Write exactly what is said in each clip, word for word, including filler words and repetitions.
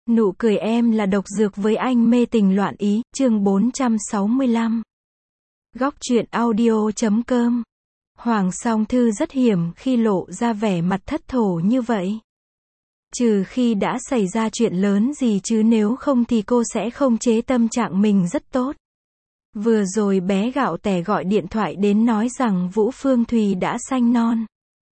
Nụ cười em là độc dược với anh mê tình loạn ý, chương bốn trăm sáu mươi lăm. Góc truyện audio chấm com. Hoàng Song Thư rất hiểm khi lộ ra vẻ mặt thất thổ như vậy. Trừ khi đã xảy ra chuyện lớn gì chứ nếu không thì cô sẽ không chế tâm trạng mình rất tốt. Vừa rồi bé gạo tẻ gọi điện thoại đến nói rằng Vũ Phương Thùy đã sanh non.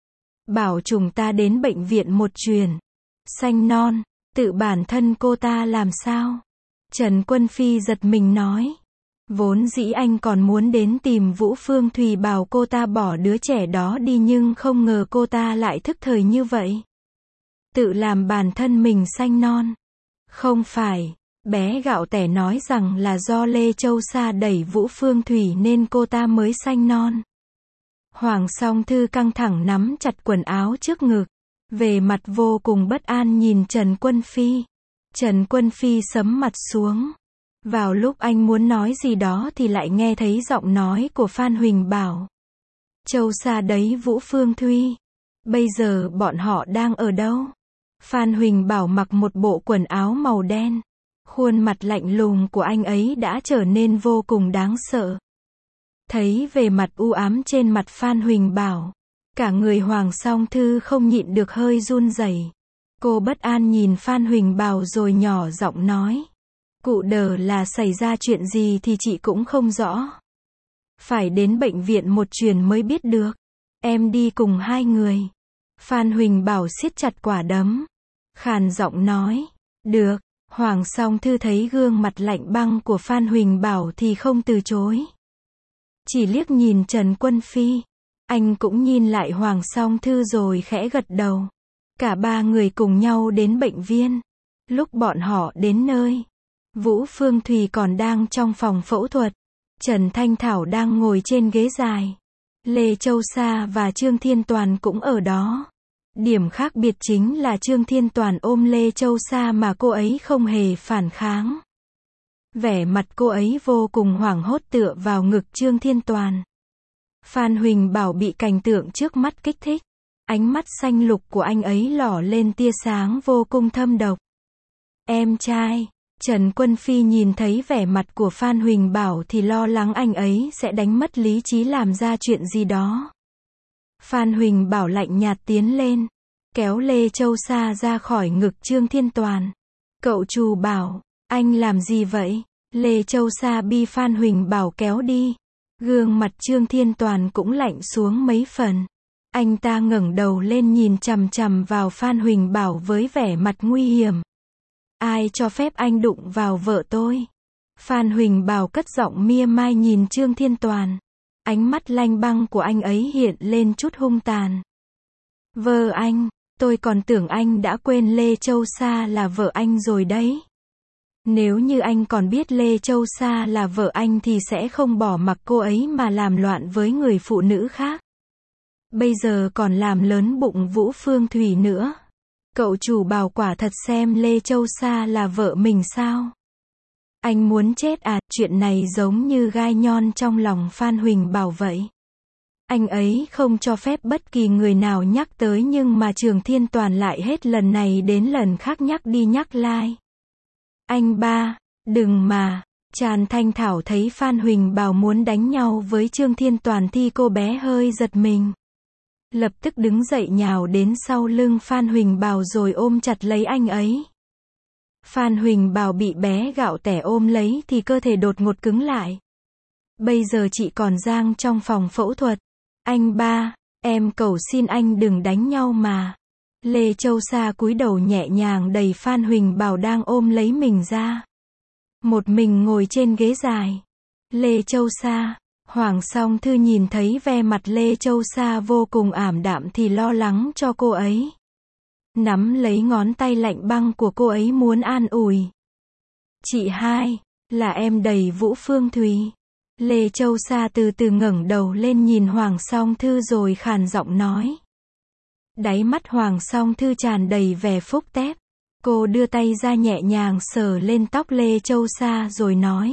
Bảo chúng ta đến bệnh viện một chuyến. Sanh non, tự bản thân cô ta làm sao? Trần Quân Phi giật mình nói. Vốn dĩ anh còn muốn đến tìm Vũ Phương Thùy bảo cô ta bỏ đứa trẻ đó đi nhưng không ngờ cô ta lại thức thời như vậy. Tự làm bản thân mình sanh non. Không phải, bé gạo tẻ nói rằng là do Lê Châu Sa đẩy Vũ Phương Thùy nên cô ta mới sanh non. Hoàng Song Thư căng thẳng nắm chặt quần áo trước ngực, về mặt vô cùng bất an nhìn Trần Quân Phi. Trần Quân Phi sẫm mặt xuống. Vào lúc anh muốn nói gì đó thì lại nghe thấy giọng nói của Phan Huỳnh Bảo. Châu Sa đấy Vũ Phương Thùy. Bây giờ bọn họ đang ở đâu? Phan Huỳnh Bảo mặc một bộ quần áo màu đen. Khuôn mặt lạnh lùng của anh ấy đã trở nên vô cùng đáng sợ. Thấy về mặt u ám trên mặt Phan Huỳnh Bảo, cả người Hoàng Song Thư không nhịn được hơi run rẩy. Cô bất an nhìn Phan Huỳnh Bảo rồi nhỏ giọng nói. Cụ đờ là xảy ra chuyện gì thì chị cũng không rõ. Phải đến bệnh viện một chuyến mới biết được. Em đi cùng hai người. Phan Huỳnh Bảo siết chặt quả đấm. Khàn giọng nói. Được. Hoàng Song Thư thấy gương mặt lạnh băng của Phan Huỳnh Bảo thì không từ chối. Chỉ liếc nhìn Trần Quân Phi. Anh cũng nhìn lại Hoàng Song Thư rồi khẽ gật đầu. Cả ba người cùng nhau đến bệnh viện. Lúc bọn họ đến nơi, Vũ Phương Thùy còn đang trong phòng phẫu thuật. Trần Thanh Thảo đang ngồi trên ghế dài. Lê Châu Sa và Trương Thiên Toàn cũng ở đó. Điểm khác biệt chính là Trương Thiên Toàn ôm Lê Châu Sa mà cô ấy không hề phản kháng. Vẻ mặt cô ấy vô cùng hoảng hốt tựa vào ngực Trương Thiên Toàn. Phan Huỳnh Bảo bị cảnh tượng trước mắt kích thích. Ánh mắt xanh lục của anh ấy lỏ lên tia sáng vô cùng thâm độc. Em trai. Trần Quân Phi nhìn thấy vẻ mặt của Phan Huỳnh Bảo thì lo lắng anh ấy sẽ đánh mất lý trí làm ra chuyện gì đó. Phan Huỳnh Bảo lạnh nhạt tiến lên, kéo Lê Châu Sa ra khỏi ngực Trương Thiên Toàn. Cậu Trù Bảo, anh làm gì vậy? Lê Châu Sa bị Phan Huỳnh Bảo kéo đi. Gương mặt Trương Thiên Toàn cũng lạnh xuống mấy phần. Anh ta ngẩng đầu lên nhìn chằm chằm vào Phan Huỳnh Bảo với vẻ mặt nguy hiểm. Ai cho phép anh đụng vào vợ tôi? Phan Huỳnh Bảo cất giọng mia mai nhìn Trương Thiên Toàn. Ánh mắt lanh băng của anh ấy hiện lên chút hung tàn. Vợ anh, tôi còn tưởng anh đã quên Lê Châu Sa là vợ anh rồi đấy. Nếu như anh còn biết Lê Châu Sa là vợ anh thì sẽ không bỏ mặc cô ấy mà làm loạn với người phụ nữ khác. Bây giờ còn làm lớn bụng Vũ Phương Thùy nữa. Cậu Chủ Bảo quả thật xem Lê Châu Sa là vợ mình sao? Anh muốn chết à? Chuyện này giống như gai nhon trong lòng Phan Huỳnh Bảo vậy. Anh ấy không cho phép bất kỳ người nào nhắc tới nhưng mà Trương Thiên Toàn lại hết lần này đến lần khác nhắc đi nhắc lại. Anh ba, đừng mà. Tràn Thanh Thảo thấy Phan Huỳnh Bảo muốn đánh nhau với Trương Thiên Toàn thì cô bé hơi giật mình. Lập tức đứng dậy nhào đến sau lưng Phan Huỳnh Bảo rồi ôm chặt lấy anh ấy. Phan Huỳnh Bảo bị bé gạo tẻ ôm lấy thì cơ thể đột ngột cứng lại. Bây giờ chị còn đang trong phòng phẫu thuật. Anh ba, em cầu xin anh đừng đánh nhau mà. Lê Châu Sa cúi đầu nhẹ nhàng đẩy Phan Huỳnh Bảo đang ôm lấy mình ra. Một mình ngồi trên ghế dài. Lê Châu Sa. Hoàng Song Thư nhìn thấy vẻ mặt Lê Châu Sa vô cùng ảm đạm thì lo lắng cho cô ấy. Nắm lấy ngón tay lạnh băng của cô ấy muốn an ủi. Chị hai, là em đẩy Vũ Phương Thùy. Lê Châu Sa từ từ ngẩng đầu lên nhìn Hoàng Song Thư rồi khàn giọng nói. Đáy mắt Hoàng Song Thư tràn đầy vẻ phúc tép. Cô đưa tay ra nhẹ nhàng sờ lên tóc Lê Châu Sa rồi nói.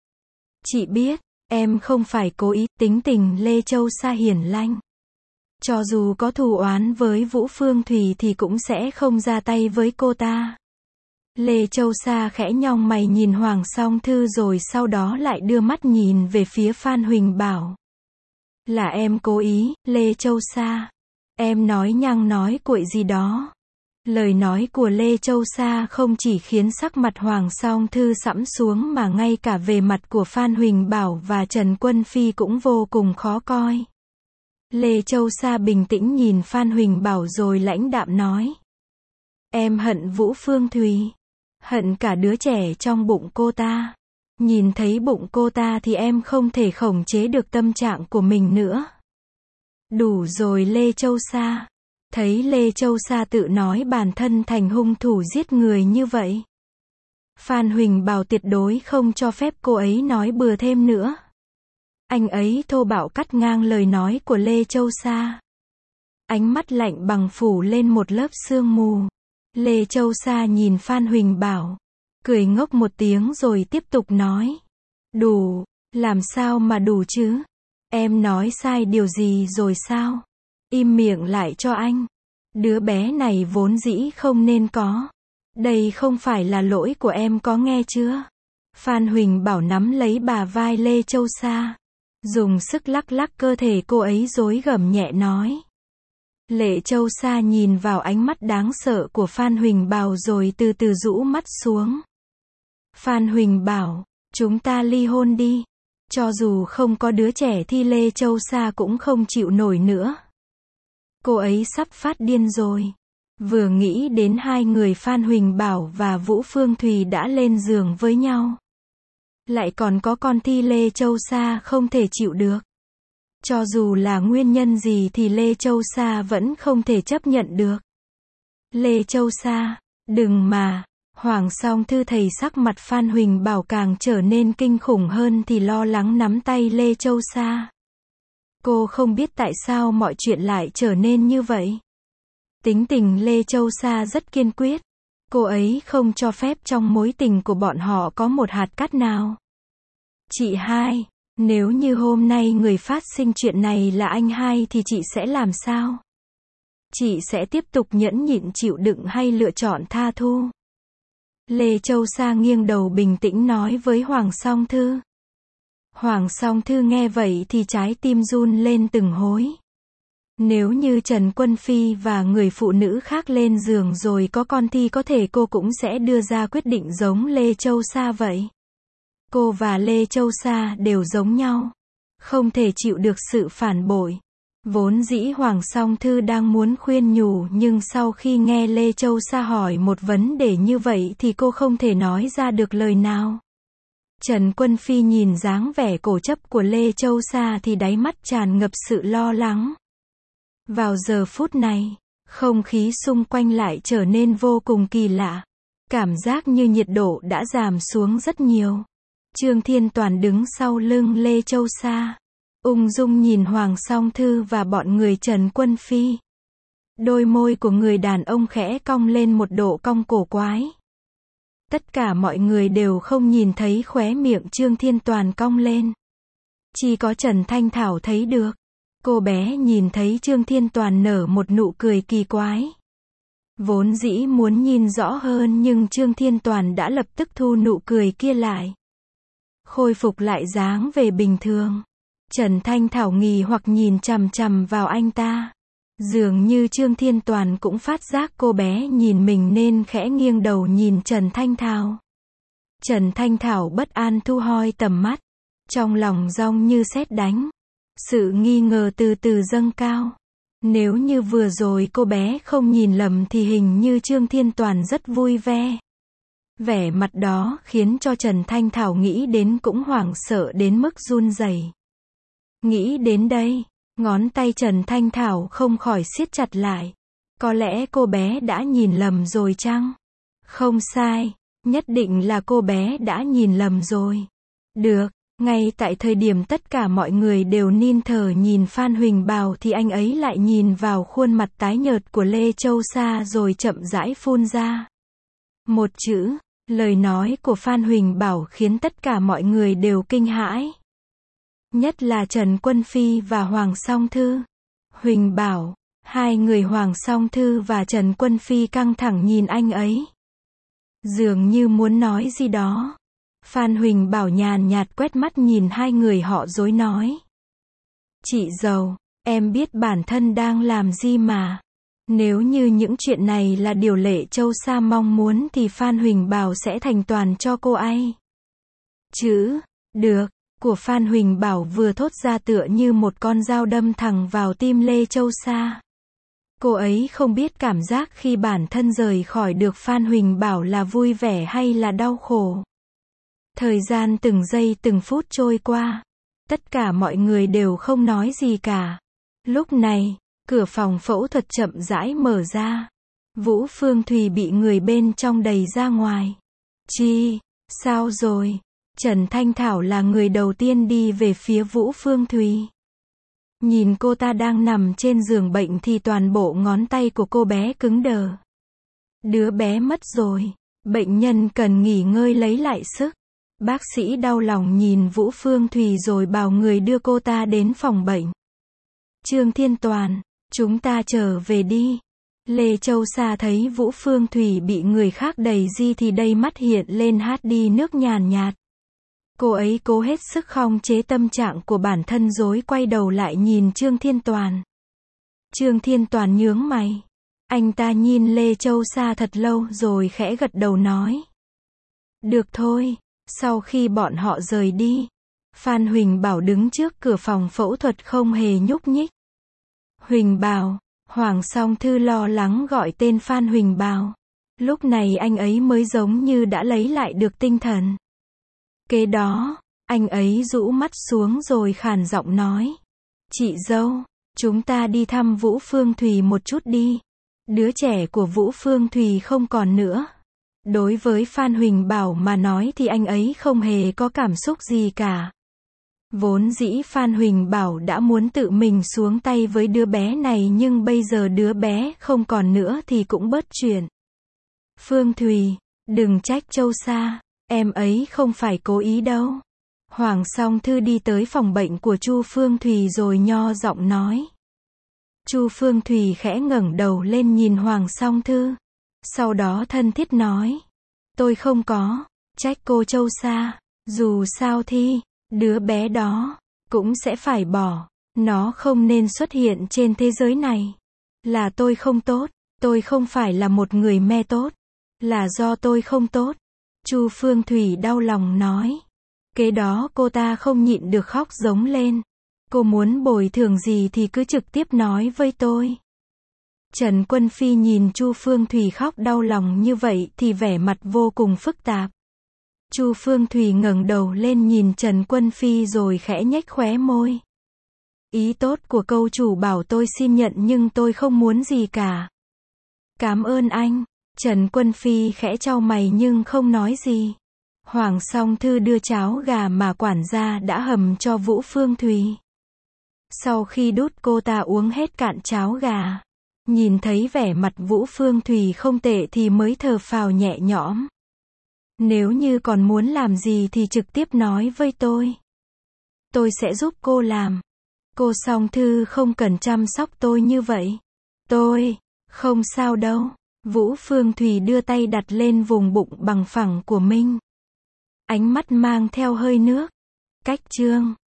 Chị biết. Em không phải cố ý. Tính tình Lê Châu Sa hiền lành. Cho dù có thù oán với Vũ Phương Thùy thì cũng sẽ không ra tay với cô ta. Lê Châu Sa khẽ nhong mày nhìn Hoàng Song Thư rồi sau đó lại đưa mắt nhìn về phía Phan Huỳnh Bảo. Là em cố ý, Lê Châu Sa. Em nói nhăng nói cuội gì đó. Lời nói của Lê Châu Sa không chỉ khiến sắc mặt Hoàng Song Thư sẫm xuống mà ngay cả về mặt của Phan Huỳnh Bảo và Trần Quân Phi cũng vô cùng khó coi. Lê Châu Sa bình tĩnh nhìn Phan Huỳnh Bảo rồi lãnh đạm nói. Em hận Vũ Phương Thùy. Hận cả đứa trẻ trong bụng cô ta. Nhìn thấy bụng cô ta thì em không thể khống chế được tâm trạng của mình nữa. Đủ rồi Lê Châu Sa. Thấy Lê Châu Sa tự nói bản thân thành hung thủ giết người như vậy. Phan Huỳnh Bảo tuyệt đối không cho phép cô ấy nói bừa thêm nữa. Anh ấy thô bạo cắt ngang lời nói của Lê Châu Sa. Ánh mắt lạnh bằng phủ lên một lớp sương mù. Lê Châu Sa nhìn Phan Huỳnh Bảo, cười ngốc một tiếng rồi tiếp tục nói. Đủ, làm sao mà đủ chứ? Em nói sai điều gì rồi sao? Im miệng lại cho anh. Đứa bé này vốn dĩ không nên có. Đây không phải là lỗi của em có nghe chưa? Phan Huỳnh Bảo nắm lấy bả vai Lê Châu Sa, dùng sức lắc lắc cơ thể cô ấy rối gầm nhẹ nói. Lê Châu Sa nhìn vào ánh mắt đáng sợ của Phan Huỳnh Bảo rồi từ từ rũ mắt xuống. Phan Huỳnh Bảo, chúng ta ly hôn đi. Cho dù không có đứa trẻ thì Lê Châu Sa cũng không chịu nổi nữa. Cô ấy sắp phát điên rồi. Vừa nghĩ đến hai người Phan Huỳnh Bảo và Vũ Phương Thùy đã lên giường với nhau. Lại còn có con thi Lê Châu Sa không thể chịu được. Cho dù là nguyên nhân gì thì Lê Châu Sa vẫn không thể chấp nhận được. Lê Châu Sa, đừng mà. Hoàng Song Thư thấy sắc mặt Phan Huỳnh Bảo càng trở nên kinh khủng hơn thì lo lắng nắm tay Lê Châu Sa. Cô không biết tại sao mọi chuyện lại trở nên như vậy. Tính tình Lê Châu Sa rất kiên quyết. Cô ấy không cho phép trong mối tình của bọn họ có một hạt cát nào. Chị hai, nếu như hôm nay người phát sinh chuyện này là anh hai thì chị sẽ làm sao? Chị sẽ tiếp tục nhẫn nhịn chịu đựng hay lựa chọn tha thu? Lê Châu Sa nghiêng đầu bình tĩnh nói với Hoàng Song Thư. Hoàng Song Thư nghe vậy thì trái tim run lên từng hối. Nếu như Trần Quân Phi và người phụ nữ khác lên giường rồi có con thì có thể cô cũng sẽ đưa ra quyết định giống Lê Châu Sa vậy. Cô và Lê Châu Sa đều giống nhau. Không thể chịu được sự phản bội. Vốn dĩ Hoàng Song Thư đang muốn khuyên nhủ nhưng sau khi nghe Lê Châu Sa hỏi một vấn đề như vậy thì cô không thể nói ra được lời nào. Trần Quân Phi nhìn dáng vẻ cổ chấp của Lê Châu Sa thì đáy mắt tràn ngập sự lo lắng. Vào giờ phút này, không khí xung quanh lại trở nên vô cùng kỳ lạ. Cảm giác như nhiệt độ đã giảm xuống rất nhiều. Trương Thiên Toàn đứng sau lưng Lê Châu Sa, ung dung nhìn Hoàng Song Thư và bọn người Trần Quân Phi. Đôi môi của người đàn ông khẽ cong lên một độ cong cổ quái. Tất cả mọi người đều không nhìn thấy khóe miệng Trương Thiên Toàn cong lên. Chỉ có Trần Thanh Thảo thấy được. Cô bé nhìn thấy Trương Thiên Toàn nở một nụ cười kỳ quái. Vốn dĩ muốn nhìn rõ hơn nhưng Trương Thiên Toàn đã lập tức thu nụ cười kia lại. Khôi phục lại dáng về bình thường. Trần Thanh Thảo nghi hoặc nhìn chằm chằm vào anh ta. Dường như Trương Thiên Toàn cũng phát giác cô bé nhìn mình nên khẽ nghiêng đầu nhìn Trần Thanh Thảo. Trần Thanh Thảo bất an thu hoi tầm mắt. Trong lòng giông như sét đánh. Sự nghi ngờ từ từ dâng cao. Nếu như vừa rồi cô bé không nhìn lầm thì hình như Trương Thiên Toàn rất vui vẻ. Vẻ mặt đó khiến cho Trần Thanh Thảo nghĩ đến cũng hoảng sợ đến mức run rẩy. Nghĩ đến đây, ngón tay Trần Thanh Thảo không khỏi siết chặt lại. Có lẽ cô bé đã nhìn lầm rồi chăng? Không sai, nhất định là cô bé đã nhìn lầm rồi. Được, ngay tại thời điểm tất cả mọi người đều nín thở nhìn Phan Huỳnh Bảo thì anh ấy lại nhìn vào khuôn mặt tái nhợt của Lê Châu Sa rồi chậm rãi phun ra một chữ. Lời nói của Phan Huỳnh Bảo khiến tất cả mọi người đều kinh hãi. Nhất là Trần Quân Phi và Hoàng Song Thư. Huỳnh Bảo, hai người Hoàng Song Thư và Trần Quân Phi căng thẳng nhìn anh ấy. Dường như muốn nói gì đó. Phan Huỳnh Bảo nhàn nhạt quét mắt nhìn hai người họ dối nói. Chị dâu, em biết bản thân đang làm gì mà. Nếu như những chuyện này là điều Lệ Châu Sa mong muốn thì Phan Huỳnh Bảo sẽ thành toàn cho cô ấy. Chữ, được, của Phan Huỳnh Bảo vừa thốt ra tựa như một con dao đâm thẳng vào tim Lê Châu Sa. Cô ấy không biết cảm giác khi bản thân rời khỏi được Phan Huỳnh Bảo là vui vẻ hay là đau khổ. Thời gian từng giây từng phút trôi qua. Tất cả mọi người đều không nói gì cả. Lúc này, cửa phòng phẫu thuật chậm rãi mở ra. Vũ Phương Thùy bị người bên trong đẩy ra ngoài. Chi, sao rồi? Trần Thanh Thảo là người đầu tiên đi về phía Vũ Phương Thùy. Nhìn cô ta đang nằm trên giường bệnh thì toàn bộ ngón tay của cô bé cứng đờ. Đứa bé mất rồi. Bệnh nhân cần nghỉ ngơi lấy lại sức. Bác sĩ đau lòng nhìn Vũ Phương Thùy rồi bảo người đưa cô ta đến phòng bệnh. Trương Thiên Toàn, chúng ta trở về đi. Lê Châu Sa thấy Vũ Phương Thùy bị người khác đẩy di thì đầy mắt hiện lên hát đi nước nhàn nhạt. Cô ấy cố hết sức khống chế tâm trạng của bản thân rồi quay đầu lại nhìn Trương Thiên Toàn. Trương Thiên Toàn nhướng mày. Anh ta nhìn Lê Châu Sa thật lâu rồi khẽ gật đầu nói. Được thôi. Sau khi bọn họ rời đi, Phan Huỳnh Bảo đứng trước cửa phòng phẫu thuật không hề nhúc nhích. Huỳnh Bảo, Hoàng Song Thư lo lắng gọi tên Phan Huỳnh Bảo. Lúc này anh ấy mới giống như đã lấy lại được tinh thần. Kế đó, anh ấy rũ mắt xuống rồi khàn giọng nói. Chị dâu, chúng ta đi thăm Vũ Phương Thùy một chút đi. Đứa trẻ của Vũ Phương Thùy không còn nữa. Đối với Phan Huỳnh Bảo mà nói thì anh ấy không hề có cảm xúc gì cả. Vốn dĩ Phan Huỳnh Bảo đã muốn tự mình xuống tay với đứa bé này nhưng bây giờ đứa bé không còn nữa thì cũng bớt chuyện. Phương Thùy, đừng trách Châu Sa, em ấy không phải cố ý đâu. Hoàng Song Thư đi tới phòng bệnh của Chu Phương Thùy rồi nho giọng nói. Chu Phương Thùy khẽ ngẩng đầu lên nhìn Hoàng Song Thư. Sau đó thân thiết nói. Tôi không có trách cô Châu Sa. Dù sao thì, đứa bé đó cũng sẽ phải bỏ. Nó không nên xuất hiện trên thế giới này. Là tôi không tốt. Tôi không phải là một người mẹ tốt. Là do tôi không tốt. Chu Phương Thùy đau lòng nói. Kế đó cô ta không nhịn được khóc giống lên. Cô muốn bồi thường gì thì cứ trực tiếp nói với tôi. Trần Quân Phi nhìn Chu Phương Thùy khóc đau lòng như vậy thì vẻ mặt vô cùng phức tạp. Chu Phương Thùy ngẩng đầu lên nhìn Trần Quân Phi rồi khẽ nhếch khóe môi. Ý tốt của câu chủ bảo tôi xin nhận nhưng tôi không muốn gì cả. Cảm ơn anh. Trần Quân Phi khẽ chau mày nhưng không nói gì. Hoàng Song Thư đưa cháo gà mà quản gia đã hầm cho Vũ Phương Thùy. Sau khi đút cô ta uống hết cạn cháo gà, nhìn thấy vẻ mặt Vũ Phương Thùy không tệ thì mới thở phào nhẹ nhõm. Nếu như còn muốn làm gì thì trực tiếp nói với tôi. Tôi sẽ giúp cô làm. Cô Song Thư không cần chăm sóc tôi như vậy. Tôi, không sao đâu. Vũ Phương Thùy đưa tay đặt lên vùng bụng bằng phẳng của mình. Ánh mắt mang theo hơi nước. Cách chương